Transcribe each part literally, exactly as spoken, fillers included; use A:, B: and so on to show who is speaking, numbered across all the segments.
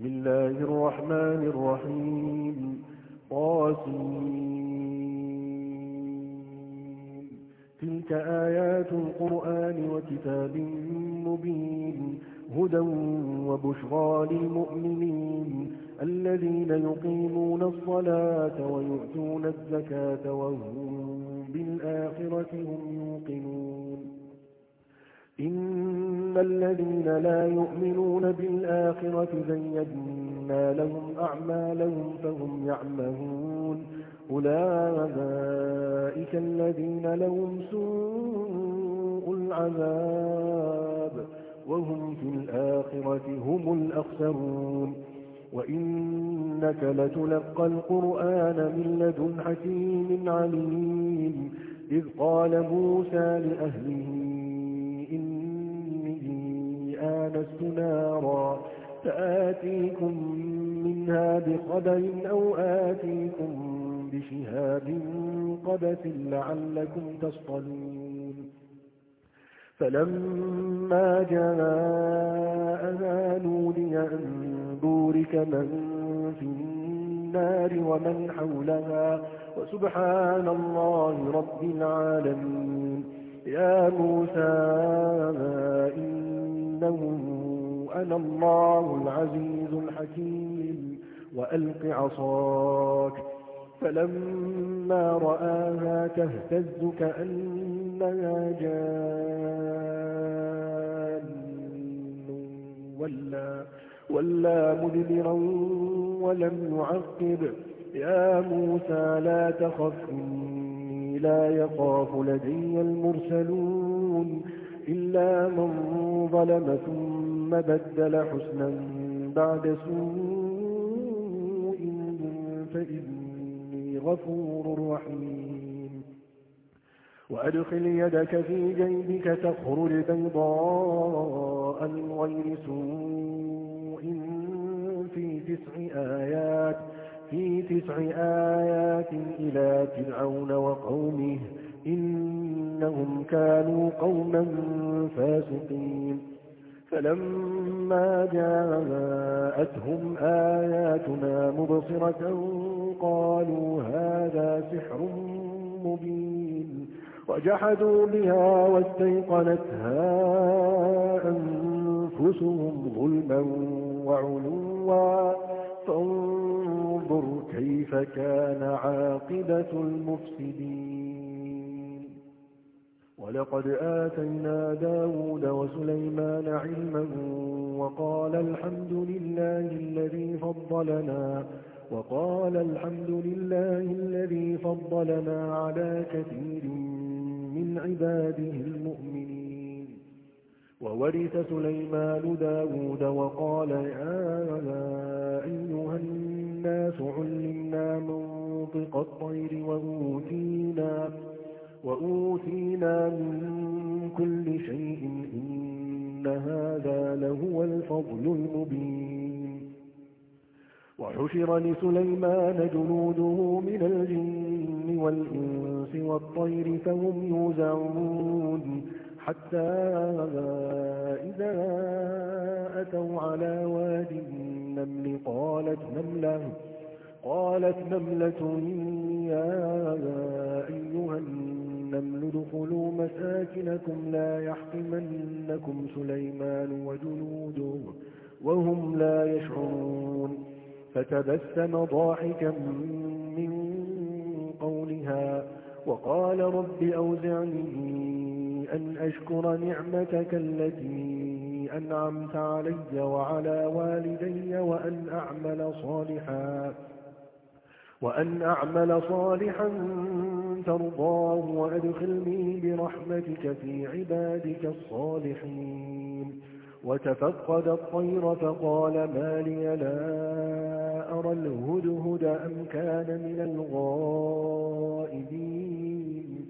A: بسم الله الرحمن الرحيم. طاسين. تلك آيات القرآن وكتاب مبين هدى وبشرى للمؤمنين الذين يقيمون الصلاة ويؤتون الزكاة وهم بالآخرة هم يوقنون. إن الذين لا يؤمنون بالآخرة زينا لهم أعمالهم فهم يعمهون أولئك الذين لهم سوء العذاب وهم في الآخرة هم الأخسرون. وإنك لتلقى القرآن من لدن حكيم عليم إذ قال موسى لأهله إني آنست نارا فآتيكم منها بخبر أو آتيكم بشهاب قبس لعلكم تصطلون. فلما جاءها نودي أن بورك من في النار ومن حولها وسبحان الله رب العالمين. يا موسى إنه أنا الله العزيز الحكيم وألق عصاك. فلما رآها تهتز كأنها جان ولا, ولا مدبرا ولم يعقب. يا موسى لا تخف إني لا يخاف لدي المرسلون إلا من ظلم ثم بدل حسنا بعد سوء فإني غفور رحيم. وأدخل يدك في جيبك تخرج بيضاء من غير سوء في تسع آيات في تسع آيات إلى فرعون وقومه إنهم كانوا قوما فاسقين. فلما جاءتهم آياتنا مبصرة قالوا هذا سحر مبين وجحدوا بها واستيقنتها أنفسهم ظلما وعلوا فانظر كيف كان عاقبة المفسدين. ولقد آتينا داود وسليمان علما وقال الحمد لله الذي فضلنا وقال الحمد لله الذي فضلنا على كثير من عباده المؤمنين. وورث سليمان داود وقال يا أيها الناس علمنا منطق الطير وأوتينا, وأوتينا من كل شيء إن هذا لهو الفضل المبين. وحشر لسليمان جنوده من الجن والإنس والطير فهم يوزعون حتى إذا أتوا على واد النمل قالت نملة قالت نملة يا أيها النمل ادخلوا مساكنكم لا يحطمنكم سليمان وجنوده وهم لا يشعرون. فتبسم ضاحكا من قولها وقال رب أوزعني أن أشكر نعمتك التي أنعمت علي وعلى والدي وأن أعمل صالحا وأن أعمل صالحا ترضاه وأدخلني برحمتك في عبادك الصالحين. وتفقد الطير فقال ما لي لا أرى الهدهد أم كان من الغائبين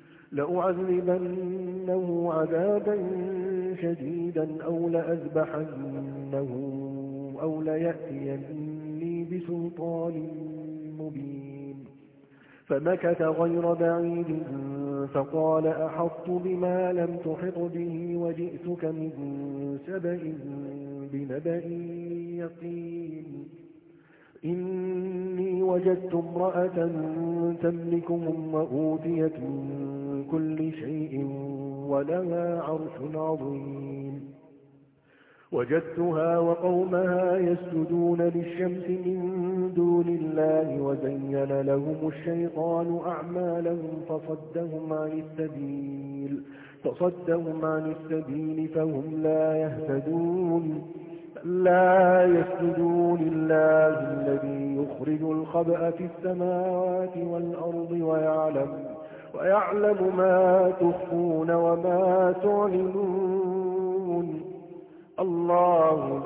A: لأعذبنه عذابا شديدا أو لأذبحنه أو ليأتيني بسلطان مبين. فمكث غير بعيد فقال أحطت بما لم تحط به وجئتك من سبأ بنبأ يقين. وجدت امرأة تملكهم وأوتيت من كل شيء ولها عرش عظيم وجدتها وقومها يسجدون للشمس من دون الله وزين لهم الشيطان أعمالهم فصدهم عن السبيل فصدهم عن السبيل فهم لا يهتدون لا يسجدون لله الذي يخرج الخبأ في السماوات والأرض ويعلم, ويعلم ما تخفون وما تعلنون الله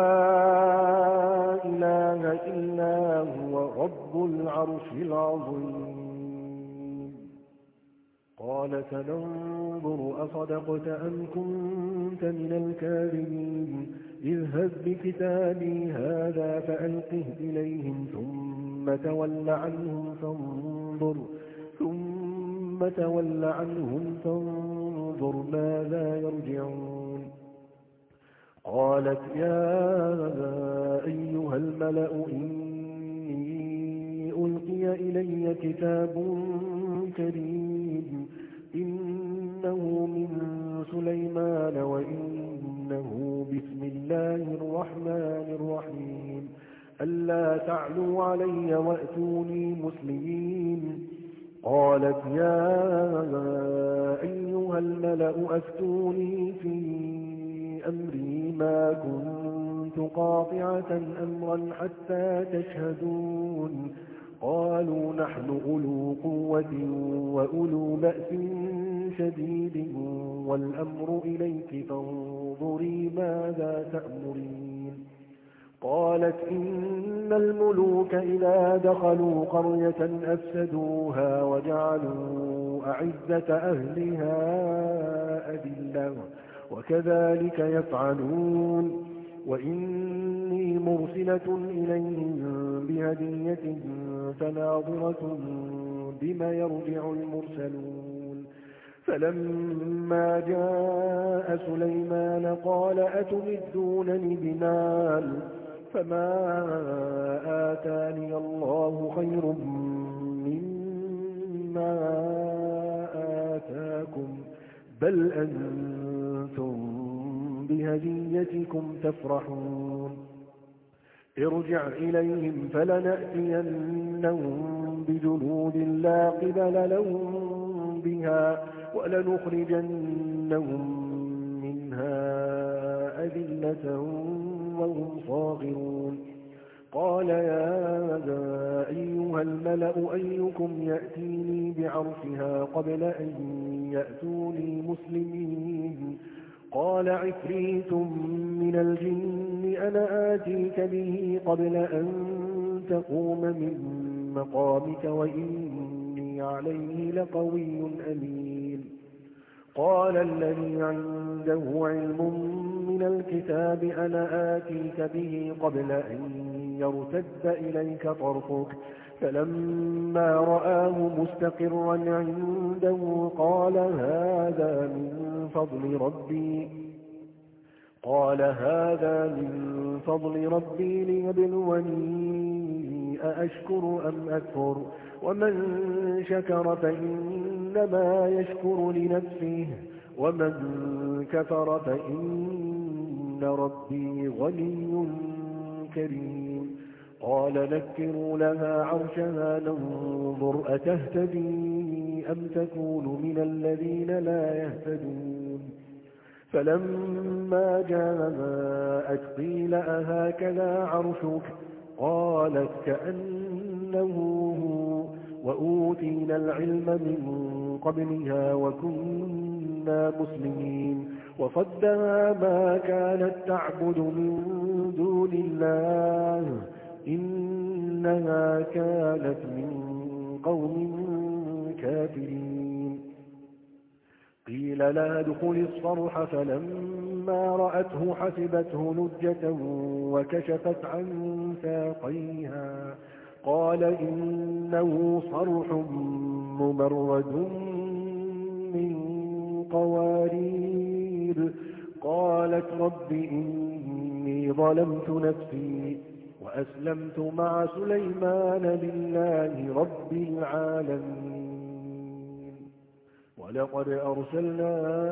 A: لا إله إلا هو رب العرش العظيم قال سننظر أصدقت أم كنت من الكاذبين اذهب بكتابي هذا فألقه إليهم ثم تول عنهم فانظر ثم تول عنهم فانظر ماذا يرجعون قالت يا أيها الملأ إني ألقي إلي كتاب كريم إنه من سليمان وإنه بسم الله الرحمن الرحيم ألا تعلوا علي وأتوني مسلمين قالت يا أيها الملأ أفتوني في أمري ما كنت قاطعة أمرا حتى تشهدون قالوا نحن أولو قوة وأولو بأس شديد والأمر إليك فانظري ماذا تأمرين قالت إن الملوك إذا دخلوا قرية أفسدوها وجعلوا أعزة أهلها أذلة وكذلك يفعلون وإني مرسلة إليهم بهدية فناظرة بما يرجع المرسلون فلما جاء سليمان قال أتمدونني بمال فما آتاني الله خير مما آتاكم بل أنتم بهديتكم تفرحون ارجع إليهم فلنأتينهم بجنود لا قبل لهم بها ولنخرجنهم منها أذلة وهم صاغرون قال يا أيها الملأ أيكم يأتيني بعرشها قبل أن يأتوني مسلمين قال عفريت من الجن أنا آتيك به قبل أن تقوم من مقامك وإني عليه لقوي أمين قال الذي عنده علم من الكتاب أنا آتيك به قبل أن يرتد إليك طرفك فلما رآه مستقرا عنده قال هذا من فضل ربي قال هذا من فضل ربي ليبلوني أأشكر أم أكفر ومن شكر فإنما يشكر لنفسه ومن كفر فإن ربي غني كريم قال نكروا لها عرشها ننظر أتهتدي أم تكون من الذين لا يهتدون فلما جاءت قيل أهكذا عرشك قالت كأنه هو وأوتينا العلم من قبلها وكنا مسلمين وصدها ما كانت تعبد من دون الله إنها كانت من قوم كافرين قيل لها ادخل الصرح فلما رأته حسبته لجة وكشفت عن ساقيها قال إنه صرح ممرد من قوارير قالت رب إني ظلمت نفسي وأسلمت مع سليمان لله رب العالمين. ولقد أرسلنا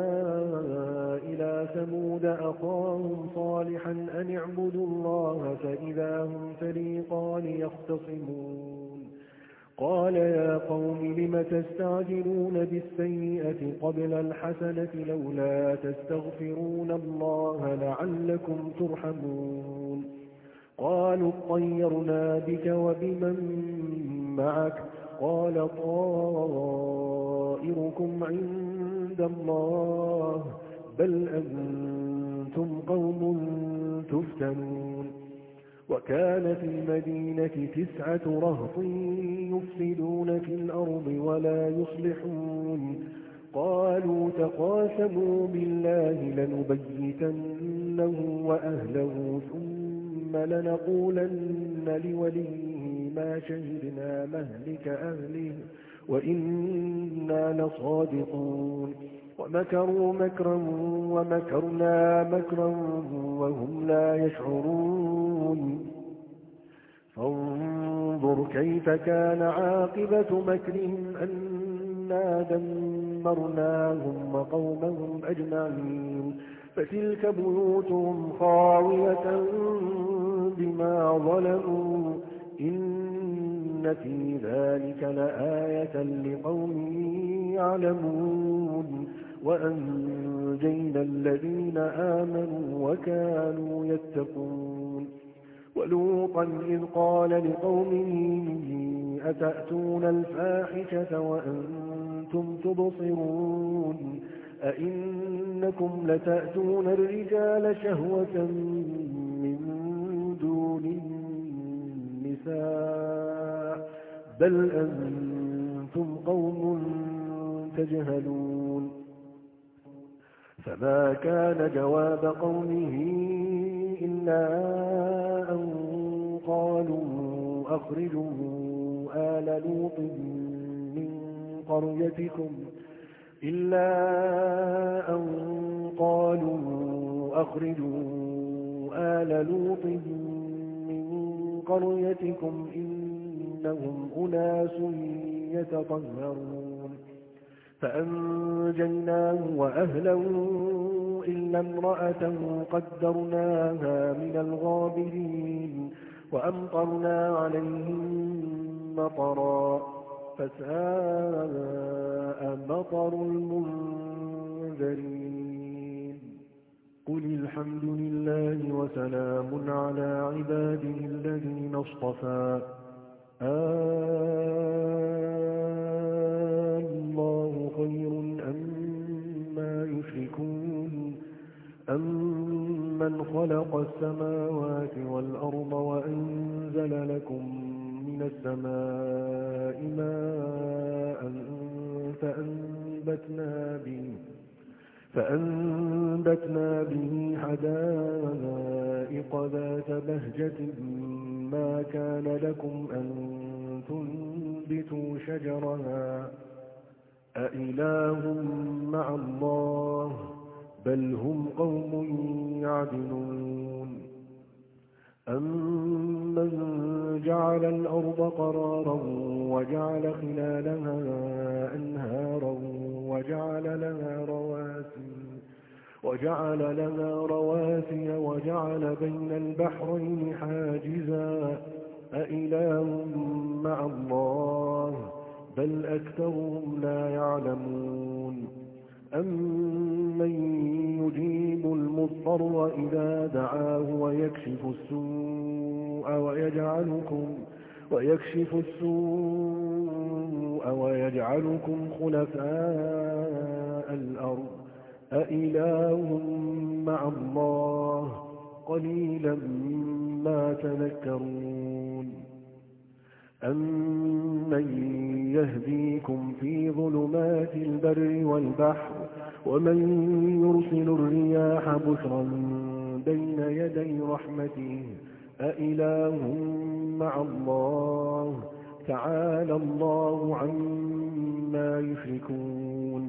A: إلى ثمود أخاهم صالحا أن اعبدوا الله فإذا هم فريقان يختصمون. قال يا قوم لم تستعجلون بالسيئة قبل الحسنة لولا تستغفرون الله لعلكم ترحمون. قالوا اطيرنا بك وبمن معك قال طائركم عند الله بل أنتم قوم تفتنون. وكان في المدينة تسعة رهط يفسدون في الأرض ولا يصلحون. قالوا تقاسموا بالله لنبيتنه وأهله ثم لنقولن لوليه ما شهدنا مهلك أهله وإنا لصادقون. ومكروا مكرا ومكرنا مكرا وهم لا يشعرون. فانظر كيف كان عاقبة مكرهم أنا دمرناهم وقومهم أجمعين. فتلك بيوتهم خاوية بما ظلموا إن في ذلك لآية لقوم يعلمون. وأنجينا الذين آمنوا وكانوا يتقون. ولوطا إذ قال لقومه أتأتون الفاحشة وأنتم تبصرون أئنكم لتأتون الرجال شهوة من دون النساء بل أنتم قوم تجهلون. فما كان جواب قومه إلا أن قالوا أخرجوا آل لوط من قريتكم إلا أن قالوا أخرجوا آل لوط من قريتكم إنهم أناس يتطهرون. فأنجيناه وأهله إلا امرأته قدرناها من الغابرين وأمطرنا عليهم مطرا فساء مطر المنذرين. قل الحمد لله وسلام على عباده الذين اصطفى الله خير أما يشركون أمن خلق السماوات والأرض وأنزل لكم من السماء ماء فأنبتنا به فأنبتنا به حدائق ذات بهجة ما كان لكم أن تنبتوا شجرها أإله مع الله بل هم قوم يعدلون. أمن جعل الأرض قرارا وجعل خلالها أنهارا وجعل لها رواسي وجعل لها رواسي وجعل بين البحرين حاجزا أإله مع الله بل أكثرهم لا يعلمون. أمن يجيب المضطر إذا دعاه ويكشف السوء ويجعلكم ويكشف السوء ويجعلكم خلفاء الأرض أإله مع الله قليلا ما تذكرون. أمن يهديكم في ظلمات البر والبحر ومن يرسل الرياح بشرا بين يدي رحمته أإله مع الله تعالى الله عما يشركون.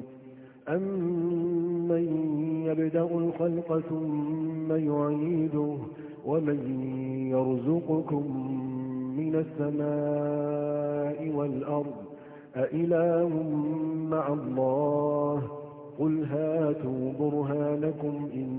A: أمن يبدأ الخلق ثم يعيده ومن يرزقكم من السماء والأرض أإله مع الله قل هاتوا برهانكم إن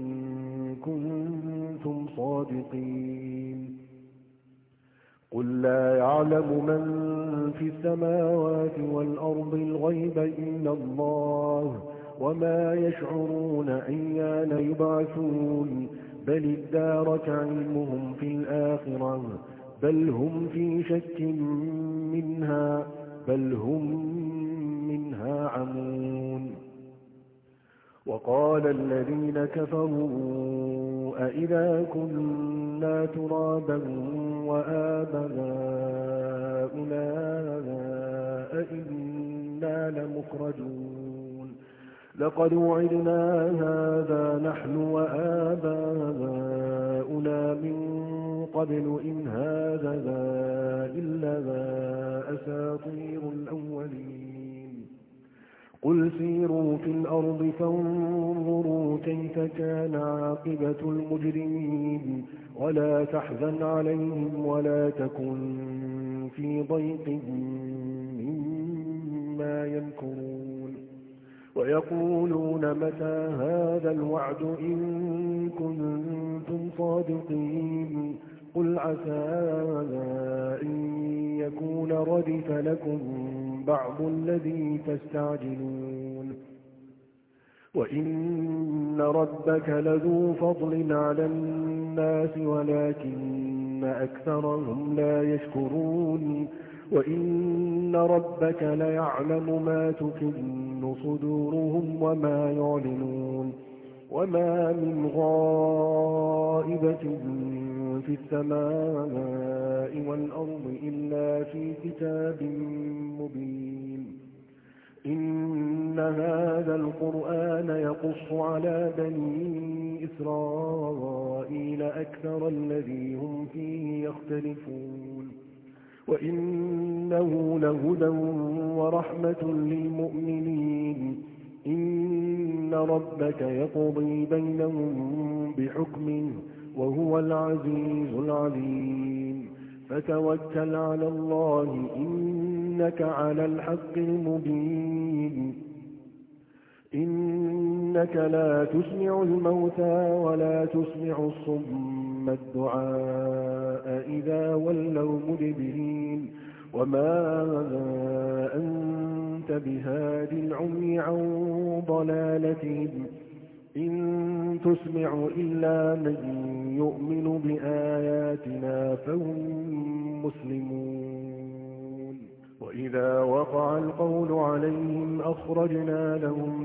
A: كنتم صادقين قل لا يعلم من في السماوات والأرض الغيب إلا الله وما يشعرون أيان يبعثون بل ادارك علمهم في الآخرة بل هم في شك منها بل هم منها عمون وقال الذين كفروا أئذا كنا ترابا وآباؤنا أئنا لمخرجون لقد وعدنا هذا نحن وآباؤنا من قبل إن هذا إلا أساطير الأولين قل سيروا في الأرض فانظروا كيف كان عاقبة المجرمين ولا تحزن عليهم ولا تكن في ضيق مما يمكرون ويقولون متى هذا الوعد إن كنتم صادقين قل عسى أن يكون ردف لكم بعض الذي تستعجلون وإن ربك لذو فضل على الناس ولكن أكثرهم لا يشكرون وإن ربك ليعلم ما تكن صدورهم وما يعلنون وما من غائبة في السماء والأرض إلا في كتاب مبين إن هذا القرآن يقص على بني إسرائيل أكثر الذي هم فيه يختلفون وإنه لهدى ورحمة للمؤمنين إن ربك يقضي بينهم بحكمه وهو العزيز العليم فتوكل على الله إنك على الحق المبين إنك لا تسمع الموتى ولا تسمع الصم الدعاء إذا ولوا مدبرين وما أنت بهاد العمي عن ضلالتهم إن تسمع إلا من يؤمن بآياتنا فهم مسلمون وإذا وقع القول عليهم أخرجنا لهم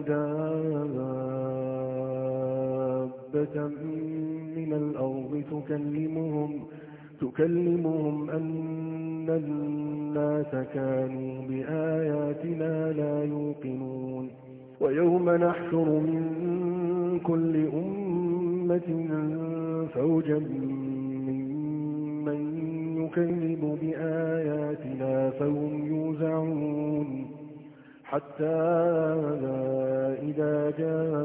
A: دابة من الأرض تكلمهم تكلمهم أن الناس كانوا بآياتنا لا يوقنون ويوم نحشر من كل أمة فوجا ممن يكذب بآياتنا فهم يوزعون حتى إذا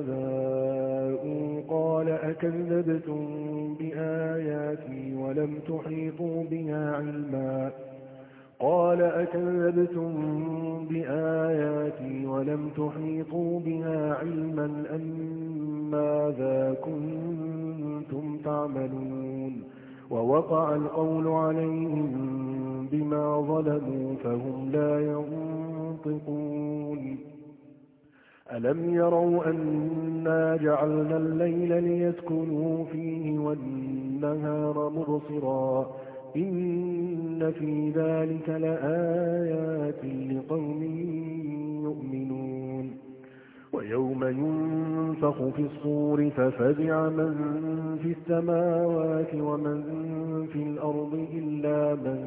A: جاءوا قال أكذبتم بآياتي ولم تحيطوا بها علما قال أكذبتم بآياتي ولم تحيطوا بها علما أم ماذا كنتم تعملون ووقع القول عليهم بما ظلموا فهم لا ينطقون ألم يروا أنا جعلنا الليل ليسكنوا فيه والنهار مبصرا إن في ذلك لآيات لقوم يؤمنون ويوم ينفخ في الصور ففزع من في السماوات ومن في الأرض إلا من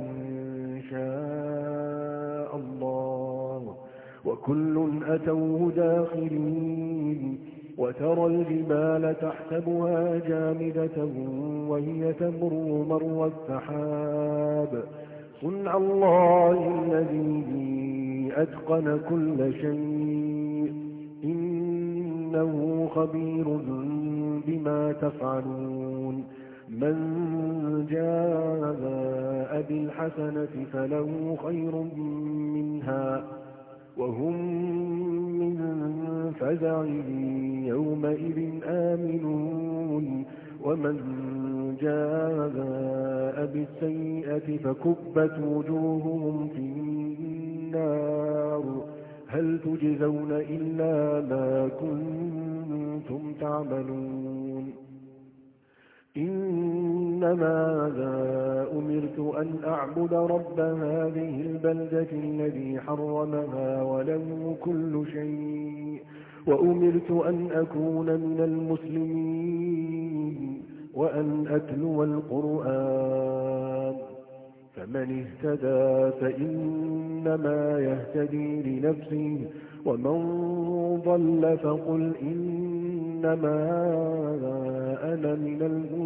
A: شاء الله وكل أتوه داخلين وترى الجبال تحسبها جامدة وهي تمر مر السحاب صنع الله الذي أتقن كل شيء إنه خبير بما تفعلون من جاء بالحسنة فله خير منها وهم من فزع يومئذ آمنون ومن جاء بالسيئة فكبت وجوههم في النار هل تجزون إلا ما كنتم تعملون إنما أمرت أن أعبد رب هذه البلدة الذي حرمها وله كل شيء وأمرت أن أكون من المسلمين وأن أتلو القرآن فمن اهتدى فإنما يهتدي لنفسه ومن ضل فقل إنما أنا من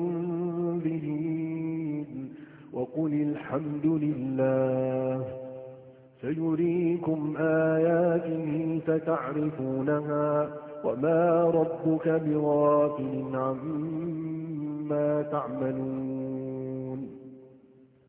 A: المنذرين وقل الحمد لله سيريكم آياته فتعرفونها وما ربك بغافل عما تعملون